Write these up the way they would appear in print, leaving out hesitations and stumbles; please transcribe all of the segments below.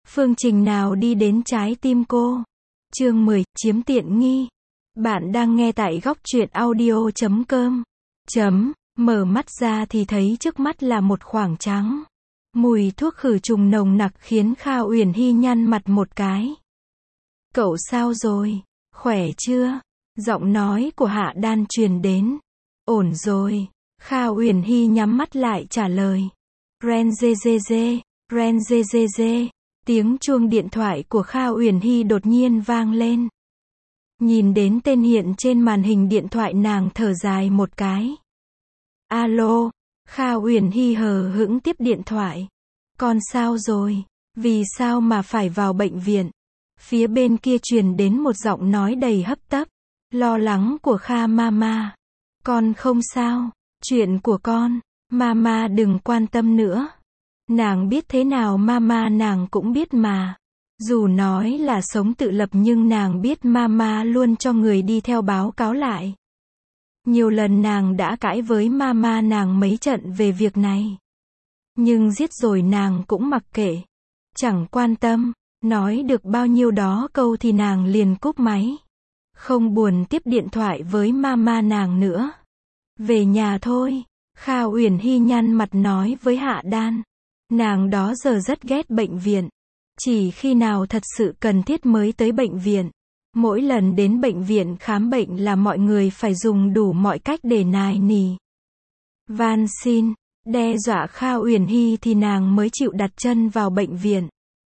Phương trình nào đi đến trái tim cô? Chương 10, chiếm tiện nghi. Bạn đang nghe tại góc truyện audio.com. Mở mắt ra thì thấy trước mắt là một khoảng trắng. Mùi thuốc khử trùng nồng nặc khiến Kha Uyển Hy nhăn mặt một cái. Cậu sao rồi? Khỏe chưa? Giọng nói của Hạ Đan truyền đến. Ổn rồi. Kha Uyển Hy nhắm mắt lại trả lời. Ren dê dê dê, ren dê dê dê. Tiếng chuông điện thoại của Kha Uyển Hy đột nhiên vang lên. Nhìn đến tên hiện trên màn hình điện thoại nàng thở dài một cái. Alo, Kha Uyển Hy hờ hững tiếp điện thoại. Con sao rồi? Vì sao mà phải vào bệnh viện? Phía bên kia truyền đến một giọng nói đầy hấp tấp, lo lắng của Kha Mama. Con không sao, chuyện của con, Mama đừng quan tâm nữa. Nàng biết thế nào Mama nàng cũng biết mà. Dù nói là sống tự lập nhưng nàng biết Mama luôn cho người đi theo báo cáo lại. Nhiều lần nàng đã cãi với Mama nàng mấy trận về việc này. Nhưng giết rồi nàng cũng mặc kệ. Chẳng quan tâm, nói được bao nhiêu đó câu thì nàng liền cúp máy. Không buồn tiếp điện thoại với Mama nàng nữa. Về nhà thôi, Kha Uyển Hy nhăn mặt nói với Hạ Đan. Nàng đó giờ rất ghét bệnh viện. Chỉ khi nào thật sự cần thiết mới tới bệnh viện. Mỗi lần đến bệnh viện khám bệnh là mọi người phải dùng đủ mọi cách để nài nỉ. Van xin, đe dọa Kha Uyển Hy thì nàng mới chịu đặt chân vào bệnh viện.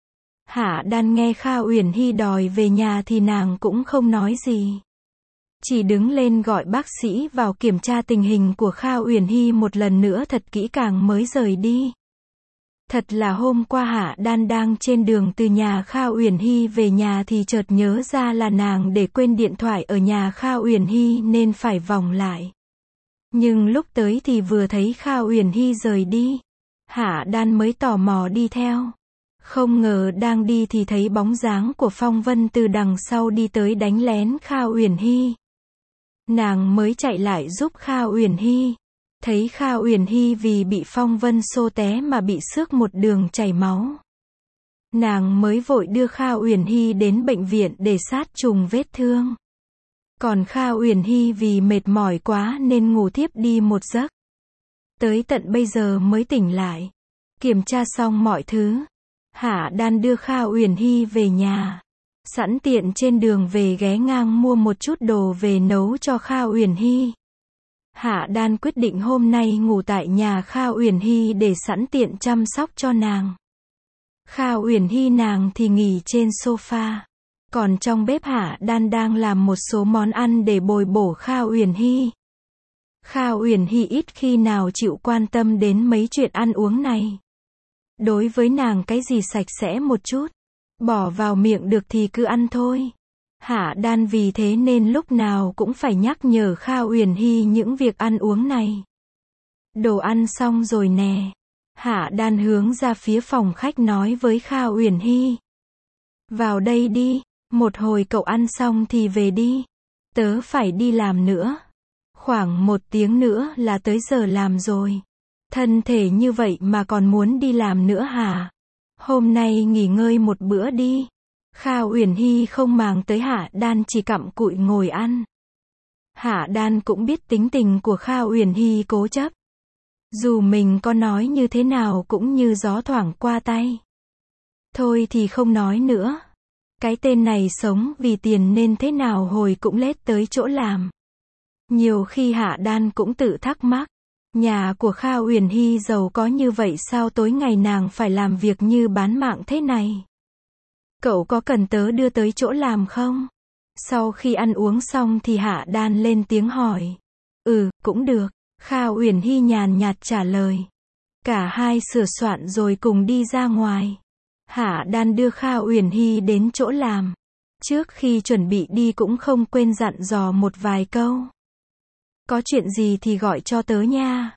Hạ Đan nghe Kha Uyển Hy đòi về nhà thì nàng cũng không nói gì. Chỉ đứng lên gọi bác sĩ vào kiểm tra tình hình của Kha Uyển Hy một lần nữa thật kỹ càng mới rời đi. Thật là hôm qua Hạ Đan đang trên đường từ nhà Kha Uyển Hy về nhà thì chợt nhớ ra là nàng để quên điện thoại ở nhà Kha Uyển Hy nên phải vòng lại. Nhưng lúc tới thì vừa thấy Kha Uyển Hy rời đi. Hạ Đan mới tò mò đi theo. Không ngờ đang đi thì thấy bóng dáng của Phong Vân từ đằng sau đi tới đánh lén Kha Uyển Hy. Nàng mới chạy lại giúp Kha Uyển Hy. Thấy Kha Uyển Hy vì bị Phong Vân xô té mà bị xước một đường chảy máu. Nàng mới vội đưa Kha Uyển Hy đến bệnh viện để sát trùng vết thương. Còn Kha Uyển Hy vì mệt mỏi quá nên ngủ thiếp đi một giấc. Tới tận bây giờ mới tỉnh lại. Kiểm tra xong mọi thứ, Hạ Đan đưa Kha Uyển Hy về nhà. Sẵn tiện trên đường về ghé ngang mua một chút đồ về nấu cho Kha Uyển Hy. Hạ Đan quyết định hôm nay ngủ tại nhà Kha Uyển Hy để sẵn tiện chăm sóc cho nàng. Kha Uyển Hy nàng thì nghỉ trên sofa. Còn trong bếp Hạ Đan đang làm một số món ăn để bồi bổ Kha Uyển Hy. Kha Uyển Hy ít khi nào chịu quan tâm đến mấy chuyện ăn uống này. Đối với nàng cái gì sạch sẽ một chút, bỏ vào miệng được thì cứ ăn thôi. Hạ Đan vì thế nên lúc nào cũng phải nhắc nhở Kha Uyển Hy những việc ăn uống này. Đồ ăn xong rồi nè. Hạ Đan hướng ra phía phòng khách nói với Kha Uyển Hy. Vào đây đi, một hồi cậu ăn xong thì về đi. Tớ phải đi làm nữa. Khoảng 1 tiếng nữa là tới giờ làm rồi. Thân thể như vậy mà còn muốn đi làm nữa hả? Hôm nay nghỉ ngơi một bữa đi. Kha Uyển Hy không màng tới Hạ Đan chỉ cặm cụi ngồi ăn. Hạ Đan cũng biết tính tình của Kha Uyển Hy cố chấp. Dù mình có nói như thế nào cũng như gió thoảng qua tay. Thôi thì không nói nữa. Cái tên này sống vì tiền nên thế nào hồi cũng lết tới chỗ làm. Nhiều khi Hạ Đan cũng tự thắc mắc. Nhà của Kha Uyển Hy giàu có như vậy sao tối ngày nàng phải làm việc như bán mạng thế này? Cậu có cần tớ đưa tới chỗ làm không? Sau khi ăn uống xong thì Hạ Đan lên tiếng hỏi. Cũng được. Kha Uyển Hy nhàn nhạt trả lời. Cả hai sửa soạn rồi cùng đi ra ngoài. Hạ Đan đưa Kha Uyển Hy đến chỗ làm. Trước khi chuẩn bị đi cũng không quên dặn dò một vài câu. Có chuyện gì thì gọi cho tớ nha.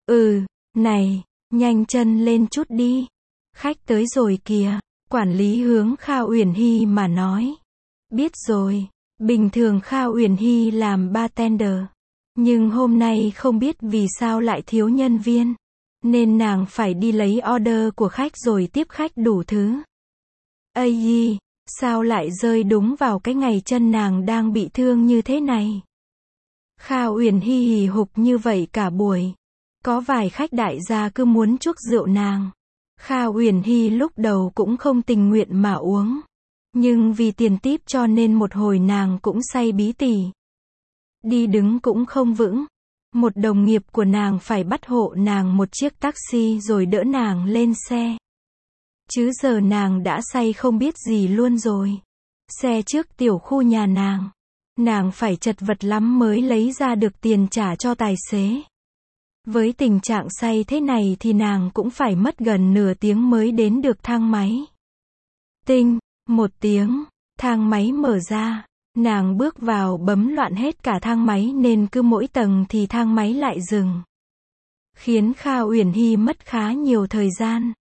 Này, nhanh chân lên chút đi. Khách tới rồi kìa. Quản lý hướng Kha Uyển Hy mà nói. Biết rồi, bình thường Kha Uyển Hy làm bartender. Nhưng hôm nay không biết vì sao lại thiếu nhân viên. Nên nàng phải đi lấy order của khách rồi tiếp khách đủ thứ. Ây yi, sao lại rơi đúng vào cái ngày chân nàng đang bị thương như thế này? Kha Uyển Hy hì hục như vậy cả buổi. Có vài khách đại gia cứ muốn chuốc rượu nàng. Kha Uyển Hy lúc đầu cũng không tình nguyện mà uống. Nhưng vì tiền típ cho nên một hồi nàng cũng say bí tỉ. Đi đứng cũng không vững. Một đồng nghiệp của nàng phải bắt hộ nàng một chiếc taxi rồi đỡ nàng lên xe. Chứ giờ nàng đã say không biết gì luôn rồi. Xe trước tiểu khu nhà nàng phải chật vật lắm mới lấy ra được tiền trả cho tài xế. Với tình trạng say thế này thì nàng cũng phải mất gần nửa tiếng mới đến được thang máy. Tinh, một tiếng, thang máy mở ra. Nàng bước vào bấm loạn hết cả thang máy nên cứ mỗi tầng thì thang máy lại dừng. Khiến Kha Uyển Hy mất khá nhiều thời gian.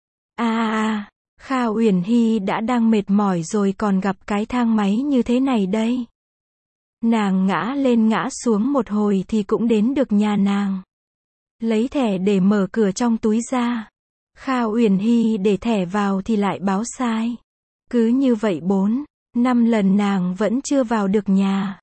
Kha Uyển Hy đã đang mệt mỏi rồi còn gặp cái thang máy như thế này đây. Nàng ngã lên ngã xuống một hồi thì cũng đến được nhà nàng. Lấy thẻ để mở cửa trong túi ra. Kha Uyển Hy để thẻ vào thì lại báo sai. Cứ như vậy 4-5 lần nàng vẫn chưa vào được nhà.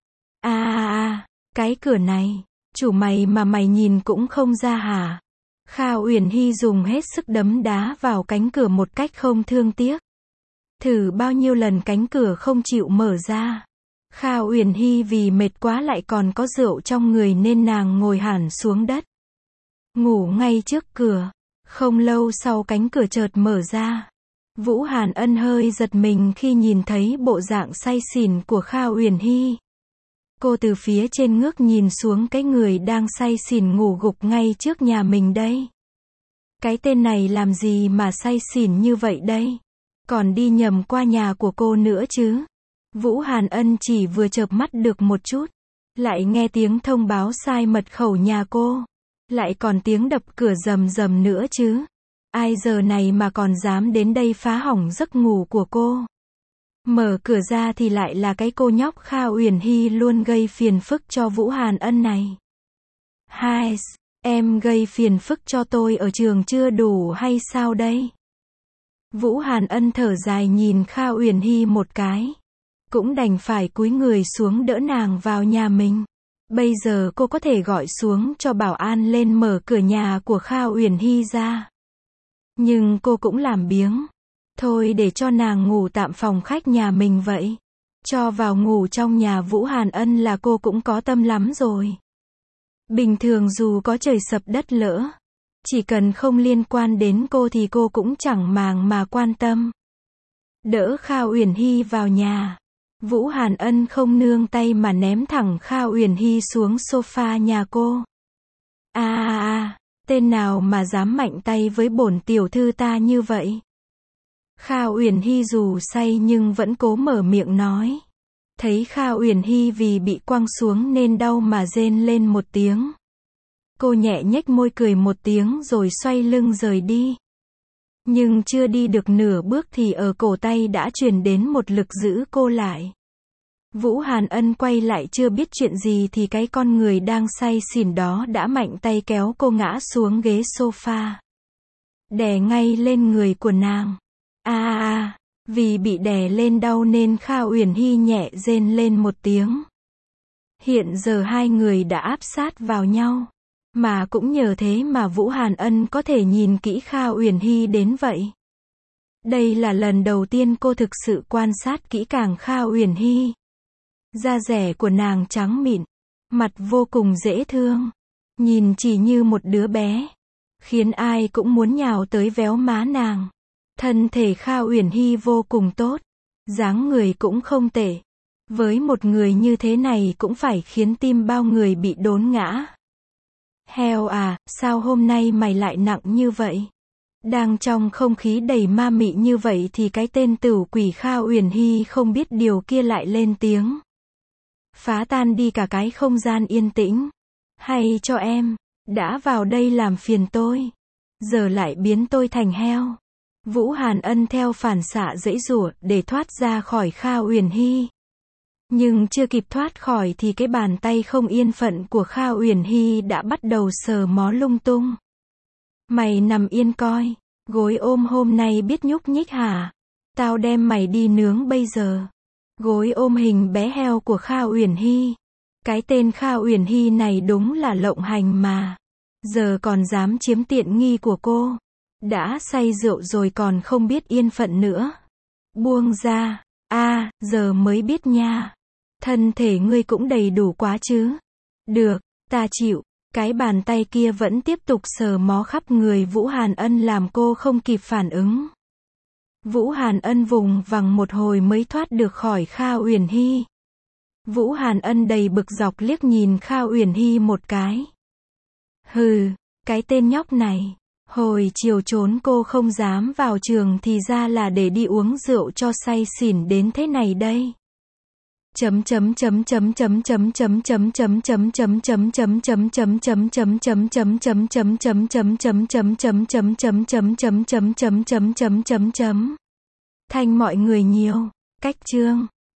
Cái cửa này, chủ mày mà mày nhìn cũng không ra hả? Kha Uyển Hy dùng hết sức đấm đá vào cánh cửa một cách không thương tiếc. Thử bao nhiêu lần cánh cửa không chịu mở ra. Kha Uyển Hy vì mệt quá lại còn có rượu trong người nên nàng ngồi hẳn xuống đất. Ngủ ngay trước cửa. Không lâu sau cánh cửa chợt mở ra. Vũ Hàn Ân hơi giật mình khi nhìn thấy bộ dạng say xỉn của Kha Uyển Hy. Cô từ phía trên ngước nhìn xuống cái người đang say xỉn ngủ gục ngay trước nhà mình đây. Cái tên này làm gì mà say xỉn như vậy đây? Còn đi nhầm qua nhà của cô nữa chứ? Vũ Hàn Ân chỉ vừa chợp mắt được một chút. Lại nghe tiếng thông báo sai mật khẩu nhà cô. Lại còn tiếng đập cửa rầm rầm nữa chứ. Ai giờ này mà còn dám đến đây phá hỏng giấc ngủ của cô. Mở cửa ra thì lại là cái cô nhóc Kha Uyển Hy luôn gây phiền phức cho Vũ Hàn Ân này. Hai, em gây phiền phức cho tôi ở trường chưa đủ hay sao đây? Vũ Hàn Ân thở dài nhìn Kha Uyển Hy một cái. Cũng đành phải cúi người xuống đỡ nàng vào nhà mình. Bây giờ cô có thể gọi xuống cho bảo an lên mở cửa nhà của Kha Uyển Hy ra. Nhưng cô cũng làm biếng. Thôi để cho nàng ngủ tạm phòng khách nhà mình vậy. Cho vào ngủ trong nhà Vũ Hàn Ân là cô cũng có tâm lắm rồi. Bình thường dù có trời sập đất lỡ, chỉ cần không liên quan đến cô thì cô cũng chẳng màng mà quan tâm. Đỡ Kha Uyển Hy vào nhà. Vũ Hàn Ân không nương tay mà ném thẳng Kha Uyển Hy xuống sofa nhà cô. Tên nào mà dám mạnh tay với bổn tiểu thư ta như vậy? Kha Uyển Hy dù say nhưng vẫn cố mở miệng nói. Thấy Kha Uyển Hy vì bị quăng xuống nên đau mà rên lên một tiếng. Cô nhẹ nhếch môi cười một tiếng rồi xoay lưng rời đi. Nhưng chưa đi được nửa bước thì ở cổ tay đã truyền đến một lực giữ cô lại. Vũ Hàn Ân quay lại chưa biết chuyện gì thì cái con người đang say xỉn đó đã mạnh tay kéo cô ngã xuống ghế sofa. Đè ngay lên người của nàng. Vì bị đè lên đau nên Kha Uyển Hy nhẹ rên lên một tiếng. Hiện giờ hai người đã áp sát vào nhau. Mà cũng nhờ thế mà Vũ Hàn Ân có thể nhìn kỹ Kha Uyển Hy đến vậy. Đây là lần đầu tiên cô thực sự quan sát kỹ càng Kha Uyển Hy. Da dẻ của nàng trắng mịn, mặt vô cùng dễ thương, nhìn chỉ như một đứa bé, khiến ai cũng muốn nhào tới véo má nàng. Thân thể Kha Uyển Hy vô cùng tốt, dáng người cũng không tệ. Với một người như thế này cũng phải khiến tim bao người bị đốn ngã. Heo à, sao hôm nay mày lại nặng như vậy? Đang trong không khí đầy ma mị như vậy thì cái tên tửu quỷ Kha Uyển Hy không biết điều kia lại lên tiếng. Phá tan đi cả cái không gian yên tĩnh. Hay cho em, đã vào đây làm phiền tôi, giờ lại biến tôi thành heo. Vũ Hàn Ân theo phản xạ giãy giụa để thoát ra khỏi Kha Uyển Hy. Nhưng chưa kịp thoát khỏi thì cái bàn tay không yên phận của Kha Uyển Hy đã bắt đầu sờ mó lung tung. Mày nằm yên coi, gối ôm hôm nay biết nhúc nhích hả? Tao đem mày đi nướng bây giờ. Gối ôm hình bé heo của Kha Uyển Hy. Cái tên Kha Uyển Hy này đúng là lộng hành mà. Giờ còn dám chiếm tiện nghi của cô. Đã say rượu rồi còn không biết yên phận nữa. Buông ra. Giờ mới biết nha. Thân thể ngươi cũng đầy đủ quá chứ. Được, ta chịu. Cái bàn tay kia vẫn tiếp tục sờ mó khắp người Vũ Hàn Ân làm cô không kịp phản ứng. Vũ Hàn Ân vùng vằng một hồi mới thoát được khỏi Kha Uyển Hy. Vũ Hàn Ân đầy bực dọc liếc nhìn Kha Uyển Hy một cái. Hừ, cái tên nhóc này. Hồi chiều trốn cô không dám vào trường thì ra là để đi uống rượu cho say xỉn đến thế này đây. Thanh mọi người nhiều. Cách chương